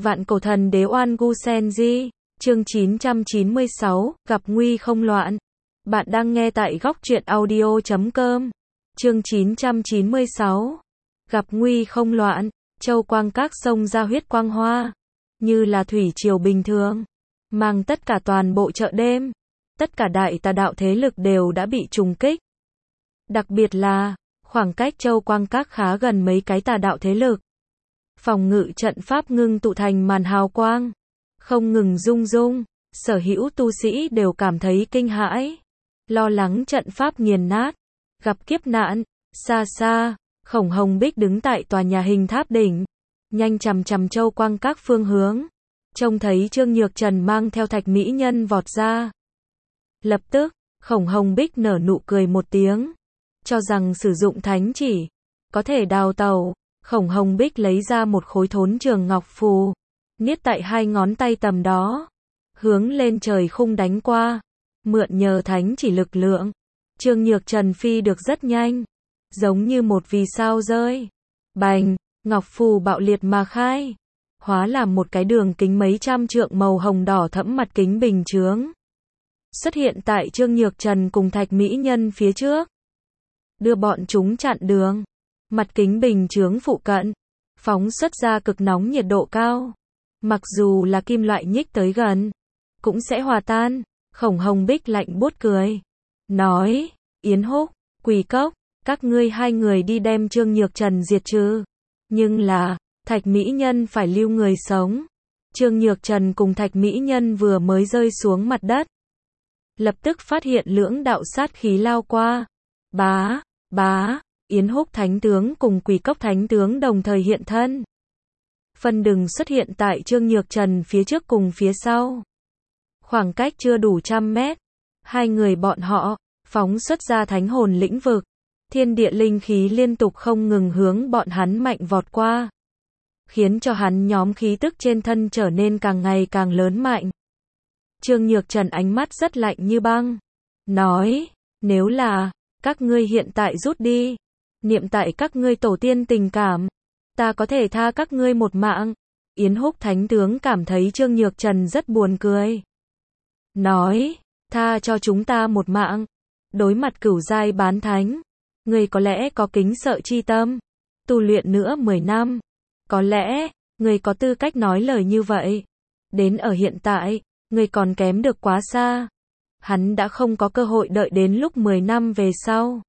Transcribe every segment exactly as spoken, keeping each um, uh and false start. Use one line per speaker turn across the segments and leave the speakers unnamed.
Vạn cổ thần đế Oan Gu Senji, chương chín trăm chín mươi sáu, gặp nguy không loạn. Bạn đang nghe tại góc truyện audio chấm com. Chương chín trăm chín mươi sáu, gặp nguy không loạn. Châu quang các sông ra huyết quang hoa, như là thủy triều bình thường, mang tất cả toàn bộ chợ đêm. Tất cả đại tà đạo thế lực đều đã bị trùng kích. Đặc biệt là, khoảng cách châu quang các khá gần mấy cái tà đạo thế lực. Phòng ngự trận pháp ngưng tụ thành màn hào quang, không ngừng rung rung, sở hữu tu sĩ đều cảm thấy kinh hãi, lo lắng trận pháp nghiền nát, gặp kiếp nạn. Xa xa, Khổng Hồng Bích đứng tại tòa nhà hình tháp đỉnh, nhanh chằm chằm châu quang các phương hướng, trông thấy Trương Nhược Trần mang theo Thạch Mỹ Nhân vọt ra. Lập tức, Khổng Hồng Bích nở nụ cười một tiếng, cho rằng sử dụng thánh chỉ có thể đào tẩu. Khổng Hồng Bích lấy ra một khối thốn trường ngọc phù, niết tại hai ngón tay tầm đó, hướng lên trời khung đánh qua, mượn nhờ thánh chỉ lực lượng. Trương Nhược Trần phi được rất nhanh, giống như một vì sao rơi. Bành, ngọc phù bạo liệt mà khai, hóa làm một cái đường kính mấy trăm trượng màu hồng đỏ thẫm mặt kính bình chướng, xuất hiện tại Trương Nhược Trần cùng Thạch Mỹ Nhân phía trước, đưa bọn chúng chặn đường. Mặt kính bình chướng phụ cận, phóng xuất ra cực nóng nhiệt độ cao. Mặc dù là kim loại nhích tới gần, cũng sẽ hòa tan. Khổng Hồng Bích lạnh buốt cười, nói, Yến Húc, Quỳ Cốc, các ngươi hai người đi đem Trương Nhược Trần diệt trừ. Nhưng là, Thạch Mỹ Nhân phải lưu người sống. Trương Nhược Trần cùng Thạch Mỹ Nhân vừa mới rơi xuống mặt đất, lập tức phát hiện lưỡng đạo sát khí lao qua. Bá, bá. Yến Húc Thánh Tướng cùng Quỳ Cốc Thánh Tướng đồng thời hiện thân. Phân đừng xuất hiện tại Trương Nhược Trần phía trước cùng phía sau. Khoảng cách chưa đủ trăm mét. Hai người bọn họ, phóng xuất ra thánh hồn lĩnh vực. Thiên địa linh khí liên tục không ngừng hướng bọn hắn mạnh vọt qua, khiến cho hắn nhóm khí tức trên thân trở nên càng ngày càng lớn mạnh. Trương Nhược Trần ánh mắt rất lạnh như băng, nói, nếu là, các ngươi hiện tại rút đi, niệm tại các ngươi tổ tiên tình cảm, ta có thể tha các ngươi một mạng. Yến Húc Thánh Tướng cảm thấy Trương Nhược Trần rất buồn cười, nói, tha cho chúng ta một mạng. Đối mặt cửu giai bán thánh, ngươi có lẽ có kính sợ chi tâm, tu luyện nữa mười năm, có lẽ, ngươi có tư cách nói lời như vậy. Đến ở hiện tại, ngươi còn kém được quá xa. Hắn đã không có cơ hội đợi đến lúc mười năm về sau.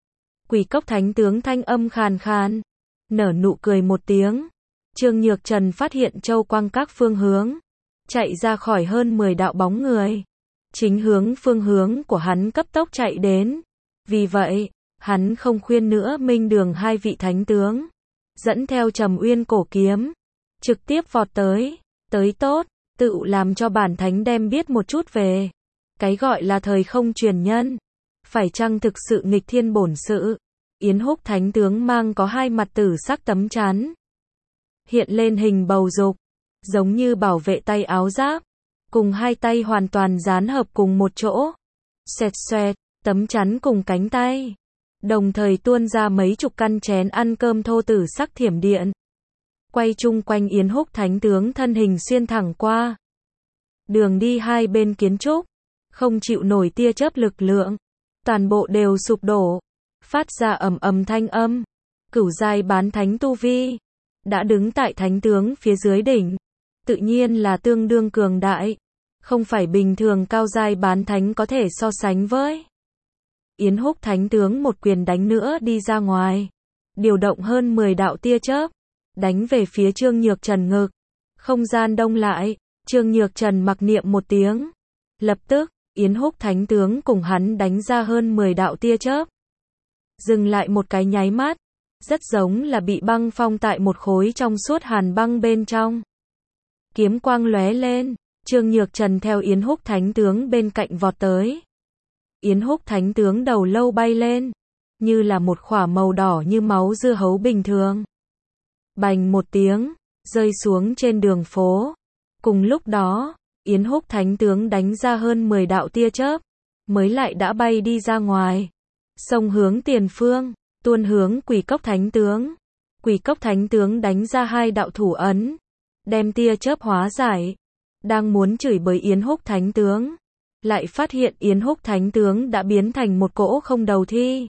Quỳ Cốc Thánh Tướng thanh âm khàn khàn, nở nụ cười một tiếng. Trương Nhược Trần phát hiện châu quang các phương hướng, chạy ra khỏi hơn mười đạo bóng người, chính hướng phương hướng của hắn cấp tốc chạy đến. Vì vậy, hắn không khuyên nữa Minh Đường hai vị thánh tướng, dẫn theo Trầm Uyên cổ kiếm, trực tiếp vọt tới. Tới tốt, tự làm cho bản thánh đem biết một chút về cái gọi là thời không truyền nhân, phải chăng thực sự nghịch thiên bổn sự. Yến Húc Thánh Tướng mang có hai mặt tử sắc tấm chắn, hiện lên hình bầu dục, giống như bảo vệ tay áo giáp, cùng hai tay hoàn toàn dán hợp cùng một chỗ. Xoẹt xoẹt, tấm chắn cùng cánh tay, đồng thời tuôn ra mấy chục căn chén ăn cơm thô tử sắc thiểm điện, quay chung quanh Yến Húc Thánh Tướng thân hình xuyên thẳng qua. Đường đi hai bên kiến trúc, không chịu nổi tia chớp lực lượng, toàn bộ đều sụp đổ, phát ra ầm ầm thanh âm. Cửu giai bán thánh tu vi, đã đứng tại thánh tướng phía dưới đỉnh, tự nhiên là tương đương cường đại, không phải bình thường cao giai bán thánh có thể so sánh với. Yến Húc Thánh Tướng một quyền đánh nữa đi ra ngoài, điều động hơn mười đạo tia chớp, đánh về phía Trương Nhược Trần ngực. Không gian đông lại, Trương Nhược Trần mặc niệm một tiếng, lập tức, Yến Húc Thánh Tướng cùng hắn đánh ra hơn mười đạo tia chớp, dừng lại một cái nháy mắt, rất giống là bị băng phong tại một khối trong suốt hàn băng bên trong. Kiếm quang lóe lên, Trương Nhược Trần theo Yến Húc Thánh Tướng bên cạnh vọt tới. Yến Húc Thánh Tướng đầu lâu bay lên, như là một khỏa màu đỏ như máu dưa hấu bình thường. Bành một tiếng, rơi xuống trên đường phố. Cùng lúc đó, Yến Húc Thánh Tướng đánh ra hơn mười đạo tia chớp, mới lại đã bay đi ra ngoài, xông hướng tiền phương, tuôn hướng Quỳ Cốc Thánh Tướng. Quỳ Cốc Thánh Tướng đánh ra hai đạo thủ ấn, đem tia chớp hóa giải. Đang muốn chửi bới Yến Húc Thánh tướng, lại phát hiện Yến Húc Thánh tướng đã biến thành một cỗ không đầu thi.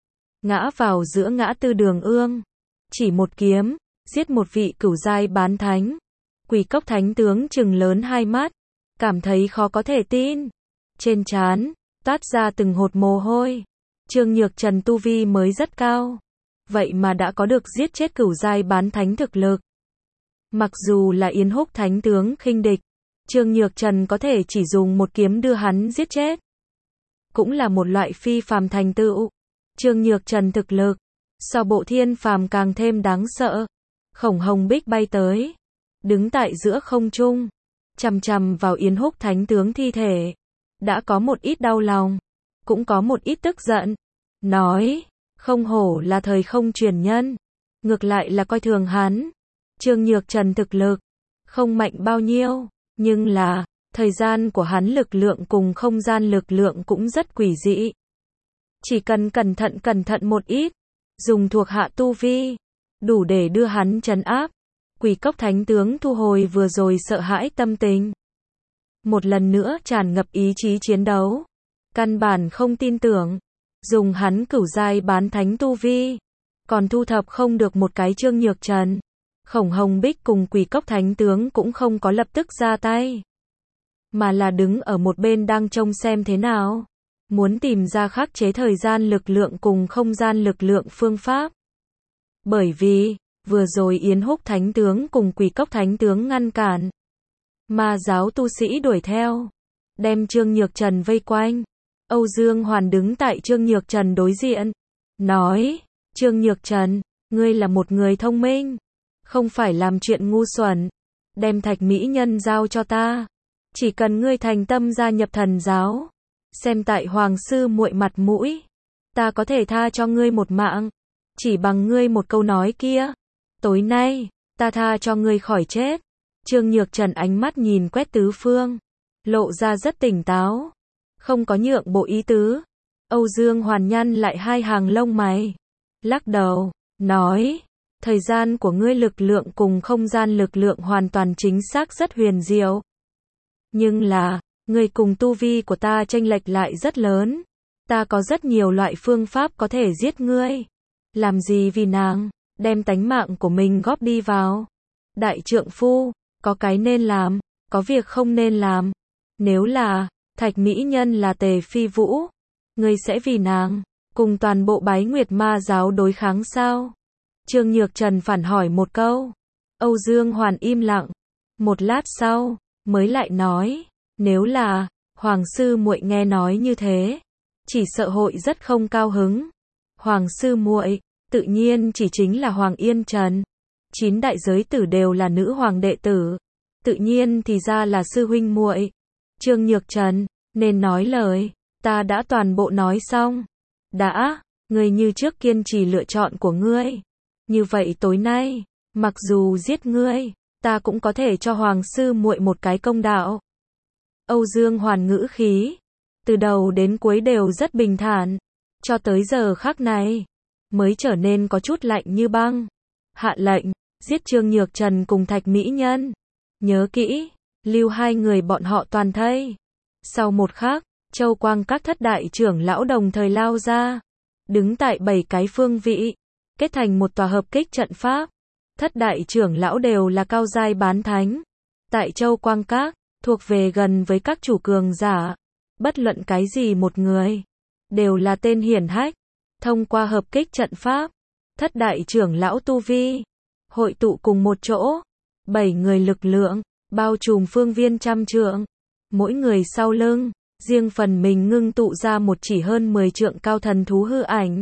Ngã vào giữa ngã tư Đường Ương, chỉ một kiếm, giết một vị cửu giai bán thánh. Quỷ Cốc Thánh tướng trừng lớn hai mắt, cảm thấy khó có thể tin. Trên trán toát ra từng hột mồ hôi. Trương Nhược Trần tu vi mới rất cao, vậy mà đã có được giết chết cửu giai bán thánh thực lực. Mặc dù là Yến Húc Thánh tướng khinh địch, Trương Nhược Trần có thể chỉ dùng một kiếm đưa hắn giết chết, cũng là một loại phi phàm thành tựu. Trương Nhược Trần thực lực so Bộ Thiên Phàm càng thêm đáng sợ. Khổng Hồng Bích bay tới, đứng tại giữa không trung, chằm chằm vào Yến Húc Thánh tướng thi thể, đã có một ít đau lòng, cũng có một ít tức giận, nói, không hổ là thời không truyền nhân, ngược lại là coi thường hắn. Trương Nhược Trần thực lực không mạnh bao nhiêu, nhưng là thời gian của hắn lực lượng cùng không gian lực lượng cũng rất quỷ dị. Chỉ cần cẩn thận cẩn thận một ít, dùng thuộc hạ tu vi, đủ để đưa hắn trấn áp. Quỷ Cốc Thánh tướng thu hồi vừa rồi sợ hãi tâm tình, một lần nữa tràn ngập ý chí chiến đấu. Căn bản không tin tưởng, dùng hắn cửu giai bán thánh tu vi, còn thu thập không được một cái Trương Nhược Trần. Khổng Hồng Bích cùng Quỷ Cốc Thánh tướng cũng không có lập tức ra tay, mà là đứng ở một bên đang trông xem thế nào, muốn tìm ra khắc chế thời gian lực lượng cùng không gian lực lượng phương pháp. Bởi vì, vừa rồi Yến Húc Thánh tướng cùng Quỷ Cốc Thánh tướng ngăn cản, ma giáo tu sĩ đuổi theo, đem Trương Nhược Trần vây quanh. Âu Dương Hoàn đứng tại Trương Nhược Trần đối diện, nói, Trương Nhược Trần, ngươi là một người thông minh, không phải làm chuyện ngu xuẩn, đem Thạch Mỹ Nhân giao cho ta, chỉ cần ngươi thành tâm gia nhập thần giáo, xem tại Hoàng sư muội mặt mũi, ta có thể tha cho ngươi một mạng, chỉ bằng ngươi một câu nói kia, tối nay, ta tha cho ngươi khỏi chết. Trương Nhược Trần ánh mắt nhìn quét tứ phương, lộ ra rất tỉnh táo, không có nhượng bộ ý tứ. Âu Dương Hoàn nhăn lại hai hàng lông mày, lắc đầu, nói, thời gian của ngươi lực lượng cùng không gian lực lượng hoàn toàn chính xác rất huyền diệu. Nhưng là, ngươi cùng tu vi của ta chênh lệch lại rất lớn. Ta có rất nhiều loại phương pháp có thể giết ngươi. Làm gì vì nàng, đem tánh mạng của mình góp đi vào. Đại trượng phu, có cái nên làm, có việc không nên làm. Nếu là, Thạch Mỹ Nhân là Tề Phi Vũ, ngươi sẽ vì nàng, cùng toàn bộ Bái Nguyệt Ma giáo đối kháng sao? Trương Nhược Trần phản hỏi một câu. Âu Dương Hoàn im lặng. Một lát sau, mới lại nói, nếu là, Hoàng sư muội nghe nói như thế, chỉ sợ hội rất không cao hứng. Hoàng sư muội, tự nhiên chỉ chính là Hoàng Yên Trần. Chín đại giới tử đều là nữ hoàng đệ tử, tự nhiên thì ra là sư huynh muội. Trương Nhược Trần, nên nói lời, ta đã toàn bộ nói xong. Đã, ngươi như trước kiên trì lựa chọn của ngươi. Như vậy tối nay, mặc dù giết ngươi, ta cũng có thể cho Hoàng sư muội một cái công đạo. Âu Dương Hoàn ngữ khí, từ đầu đến cuối đều rất bình thản, cho tới giờ khắc này, mới trở nên có chút lạnh như băng. Hạ lệnh, giết Trương Nhược Trần cùng Thạch Mỹ Nhân. Nhớ kỹ, lưu hai người bọn họ toàn thây. Sau một khắc, Châu Quang các thất đại trưởng lão đồng thời lao ra, đứng tại bảy cái phương vị, kết thành một tòa hợp kích trận pháp. Thất đại trưởng lão đều là cao giai bán thánh. Tại Châu Quang các, thuộc về gần với các chủ cường giả. Bất luận cái gì một người, đều là tên hiển hách. Thông qua hợp kích trận pháp, thất đại trưởng lão tu vi, hội tụ cùng một chỗ. Bảy người lực lượng, bao trùm phương viên trăm trượng. Mỗi người sau lưng, riêng phần mình ngưng tụ ra một chỉ hơn mười trượng cao thần thú hư ảnh.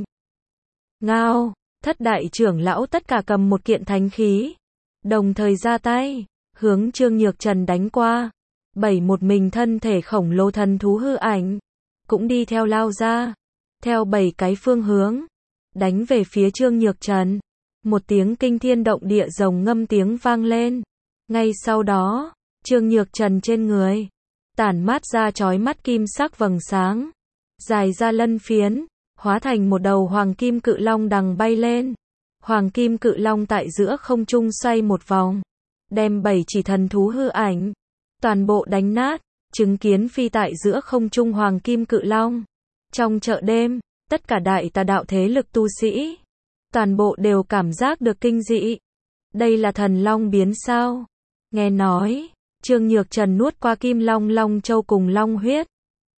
Ngao, thất đại trưởng lão tất cả cầm một kiện thánh khí, đồng thời ra tay, hướng Trương Nhược Trần đánh qua. Bảy một mình thân thể khổng lồ thần thú hư ảnh, cũng đi theo lao ra, theo bảy cái phương hướng, đánh về phía Trương Nhược Trần. Một tiếng kinh thiên động địa rồng ngâm tiếng vang lên. Ngay sau đó, Trương Nhược Trần trên người, tản mát ra chói mắt kim sắc vầng sáng, dài ra lân phiến, hóa thành một đầu hoàng kim cự long đằng bay lên. Hoàng kim cự long tại giữa không trung xoay một vòng, đem bảy chỉ thần thú hư ảnh, toàn bộ đánh nát, chứng kiến phi tại giữa không trung hoàng kim cự long. Trong chợ đêm, tất cả đại tà đạo thế lực tu sĩ, toàn bộ đều cảm giác được kinh dị. Đây là thần long biến sao? Nghe nói, Trương Nhược Trần nuốt qua kim long long châu cùng long huyết,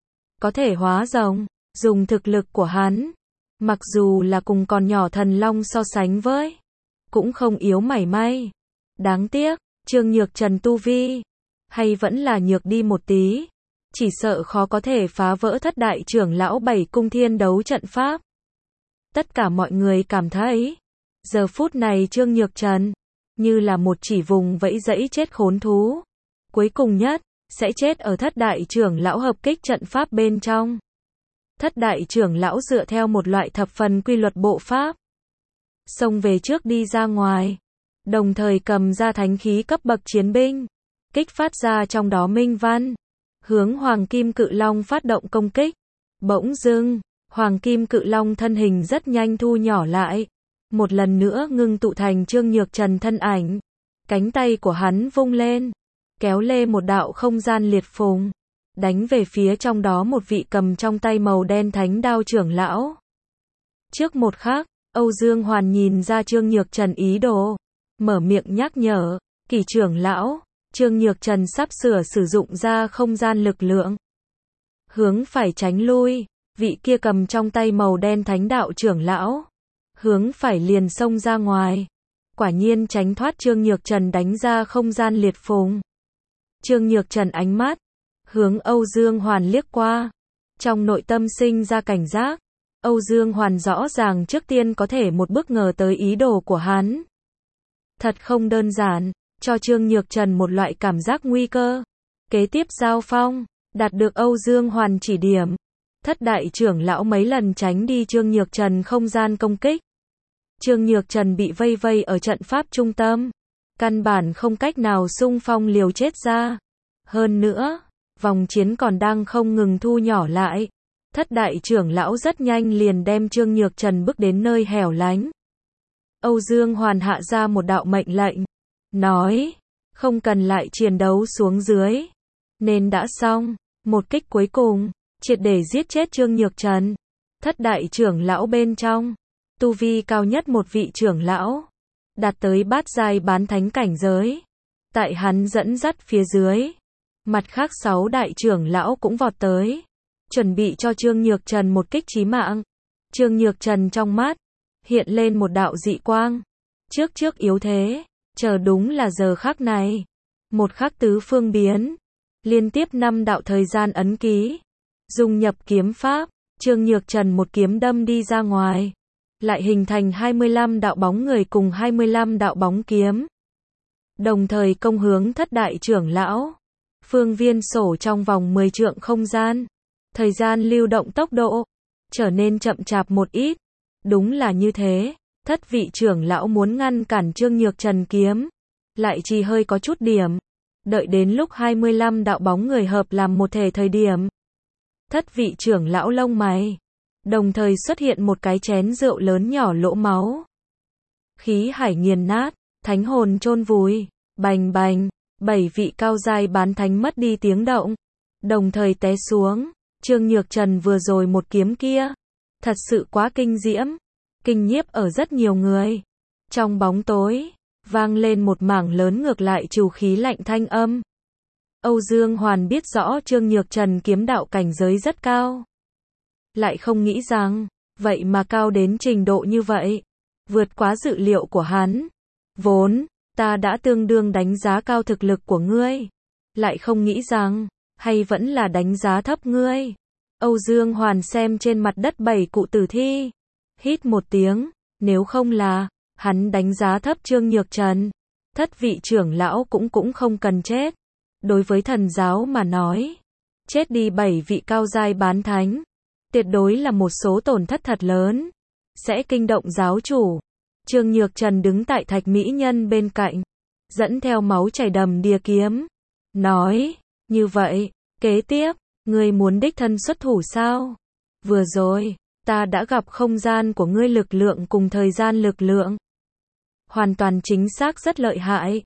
có thể hóa rồng, dùng thực lực của hắn, mặc dù là cùng còn nhỏ thần long so sánh với, cũng không yếu mảy may. Đáng tiếc, Trương Nhược Trần tu vi, hay vẫn là nhược đi một tí, chỉ sợ khó có thể phá vỡ thất đại trưởng lão bảy cung thiên đấu trận pháp. Tất cả mọi người cảm thấy, giờ phút này Trương Nhược Trần, như là một chỉ vùng vẫy dẫy chết khốn thú. Cuối cùng nhất, sẽ chết ở thất đại trưởng lão hợp kích trận pháp bên trong. Thất đại trưởng lão dựa theo một loại thập phần quy luật bộ pháp, xông về trước đi ra ngoài, đồng thời cầm ra thánh khí cấp bậc chiến binh, kích phát ra trong đó minh văn, hướng Hoàng Kim Cự Long phát động công kích. Bỗng dưng, Hoàng Kim Cự Long thân hình rất nhanh thu nhỏ lại, một lần nữa ngưng tụ thành Trương Nhược Trần thân ảnh. Cánh tay của hắn vung lên, kéo lê một đạo không gian liệt phùng, đánh về phía trong đó một vị cầm trong tay màu đen thánh đao trưởng lão. Trước một khắc, Âu Dương Hoàn nhìn ra Trương Nhược Trần ý đồ, mở miệng nhắc nhở, Kỳ trưởng lão, Trương Nhược Trần sắp sửa sử dụng ra không gian lực lượng. Hướng phải tránh lui, vị kia cầm trong tay màu đen thánh đạo trưởng lão, hướng phải liền xông ra ngoài. Quả nhiên tránh thoát Trương Nhược Trần đánh ra không gian liệt phùng. Trương Nhược Trần ánh mắt hướng Âu Dương Hoàn liếc qua, trong nội tâm sinh ra cảnh giác. Âu Dương Hoàn rõ ràng trước tiên có thể một bước ngờ tới ý đồ của hắn. Thật không đơn giản, cho Trương Nhược Trần một loại cảm giác nguy cơ. Kế tiếp giao phong, đạt được Âu Dương Hoàn chỉ điểm, thất đại trưởng lão mấy lần tránh đi Trương Nhược Trần không gian công kích. Trương Nhược Trần bị vây vây ở trận pháp trung tâm, căn bản không cách nào xung phong liều chết ra. Hơn nữa, vòng chiến còn đang không ngừng thu nhỏ lại. Thất đại trưởng lão rất nhanh liền đem Trương Nhược Trần bước đến nơi hẻo lánh. Âu Dương Hoàn hạ ra một đạo mệnh lệnh, nói, không cần lại chiến đấu xuống dưới, nên đã xong, một kích cuối cùng, triệt để giết chết Trương Nhược Trần. Thất đại trưởng lão bên trong, tu vi cao nhất một vị trưởng lão, đạt tới bát giai bán thánh cảnh giới. Tại hắn dẫn dắt phía dưới, mặt khác sáu đại trưởng lão cũng vọt tới, chuẩn bị cho Trương Nhược Trần một kích chí mạng. Trương Nhược Trần trong mắt hiện lên một đạo dị quang, trước trước yếu thế, chờ đúng là giờ khắc này, một khắc tứ phương biến, liên tiếp năm đạo thời gian ấn ký, dung nhập kiếm pháp, Trương Nhược Trần một kiếm đâm đi ra ngoài, lại hình thành hai mươi lăm đạo bóng người cùng hai mươi lăm đạo bóng kiếm, đồng thời công hướng thất đại trưởng lão. Phương viên sổ trong vòng mười trượng không gian, thời gian lưu động tốc độ trở nên chậm chạp một ít. Đúng là như thế, thất vị trưởng lão muốn ngăn cản Trương Nhược Trần kiếm, lại chỉ hơi có chút điểm. Đợi đến lúc hai mươi lăm đạo bóng người hợp làm một thể thời điểm, thất vị trưởng lão lông mày đồng thời xuất hiện một cái chén rượu lớn nhỏ lỗ máu. Khí hải nghiền nát, thánh hồn chôn vùi, bành bành, bảy vị cao giai bán thánh mất đi tiếng động, đồng thời té xuống. Trương Nhược Trần vừa rồi một kiếm kia, thật sự quá kinh diễm, kinh nhiếp ở rất nhiều người. Trong bóng tối, vang lên một mảng lớn ngược lại trù khí lạnh thanh âm. Âu Dương Hoàn biết rõ Trương Nhược Trần kiếm đạo cảnh giới rất cao, lại không nghĩ rằng, vậy mà cao đến trình độ như vậy, vượt quá dự liệu của hắn. Vốn, ta đã tương đương đánh giá cao thực lực của ngươi, lại không nghĩ rằng, hay vẫn là đánh giá thấp ngươi. Âu Dương Hoàn xem trên mặt đất bảy cụ tử thi, hít một tiếng, nếu không là, hắn đánh giá thấp Trương Nhược Trần, thất vị trưởng lão cũng cũng không cần chết. Đối với thần giáo mà nói, chết đi bảy vị cao giai bán thánh, tuyệt đối là một số tổn thất thật lớn, sẽ kinh động giáo chủ. Trương Nhược Trần đứng tại thạch mỹ nhân bên cạnh, dẫn theo máu chảy đầm đìa kiếm, nói, như vậy, kế tiếp, ngươi muốn đích thân xuất thủ sao? Vừa rồi, ta đã gặp không gian của ngươi lực lượng cùng thời gian lực lượng. Hoàn toàn chính xác rất lợi hại.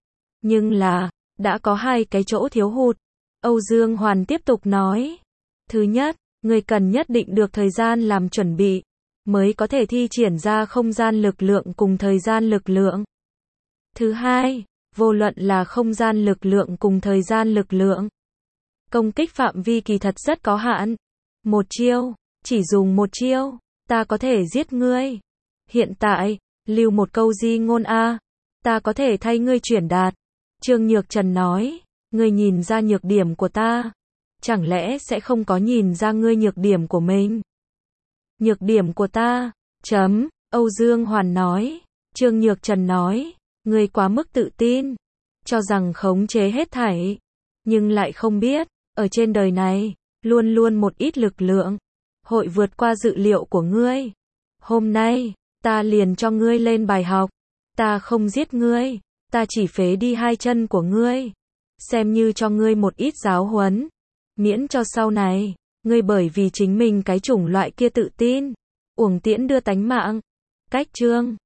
Nhưng là, đã có hai cái chỗ thiếu hụt. Âu Dương Hoàn tiếp tục nói. Thứ nhất, ngươi cần nhất định được thời gian làm chuẩn bị, mới có thể thi triển ra không gian lực lượng cùng thời gian lực lượng. Thứ hai, vô luận là không gian lực lượng cùng thời gian lực lượng, công kích phạm vi kỳ thật rất có hạn. Một chiêu, chỉ dùng một chiêu, ta có thể giết ngươi. Hiện tại, lưu một câu di ngôn a, ta có thể thay ngươi chuyển đạt. Trương Nhược Trần nói, ngươi nhìn ra nhược điểm của ta, chẳng lẽ sẽ không có nhìn ra ngươi nhược điểm của mình? Nhược điểm của ta, chấm, Âu Dương Hoàn nói. Trương Nhược Trần nói, ngươi quá mức tự tin, cho rằng khống chế hết thảy, nhưng lại không biết, ở trên đời này, luôn luôn một ít lực lượng, hội vượt qua dự liệu của ngươi. Hôm nay, ta liền cho ngươi lên bài học, ta không giết ngươi, ta chỉ phế đi hai chân của ngươi, xem như cho ngươi một ít giáo huấn, miễn cho sau này, ngươi bởi vì chính mình cái chủng loại kia tự tin, uổng tiễn đưa tánh mạng. Cách chương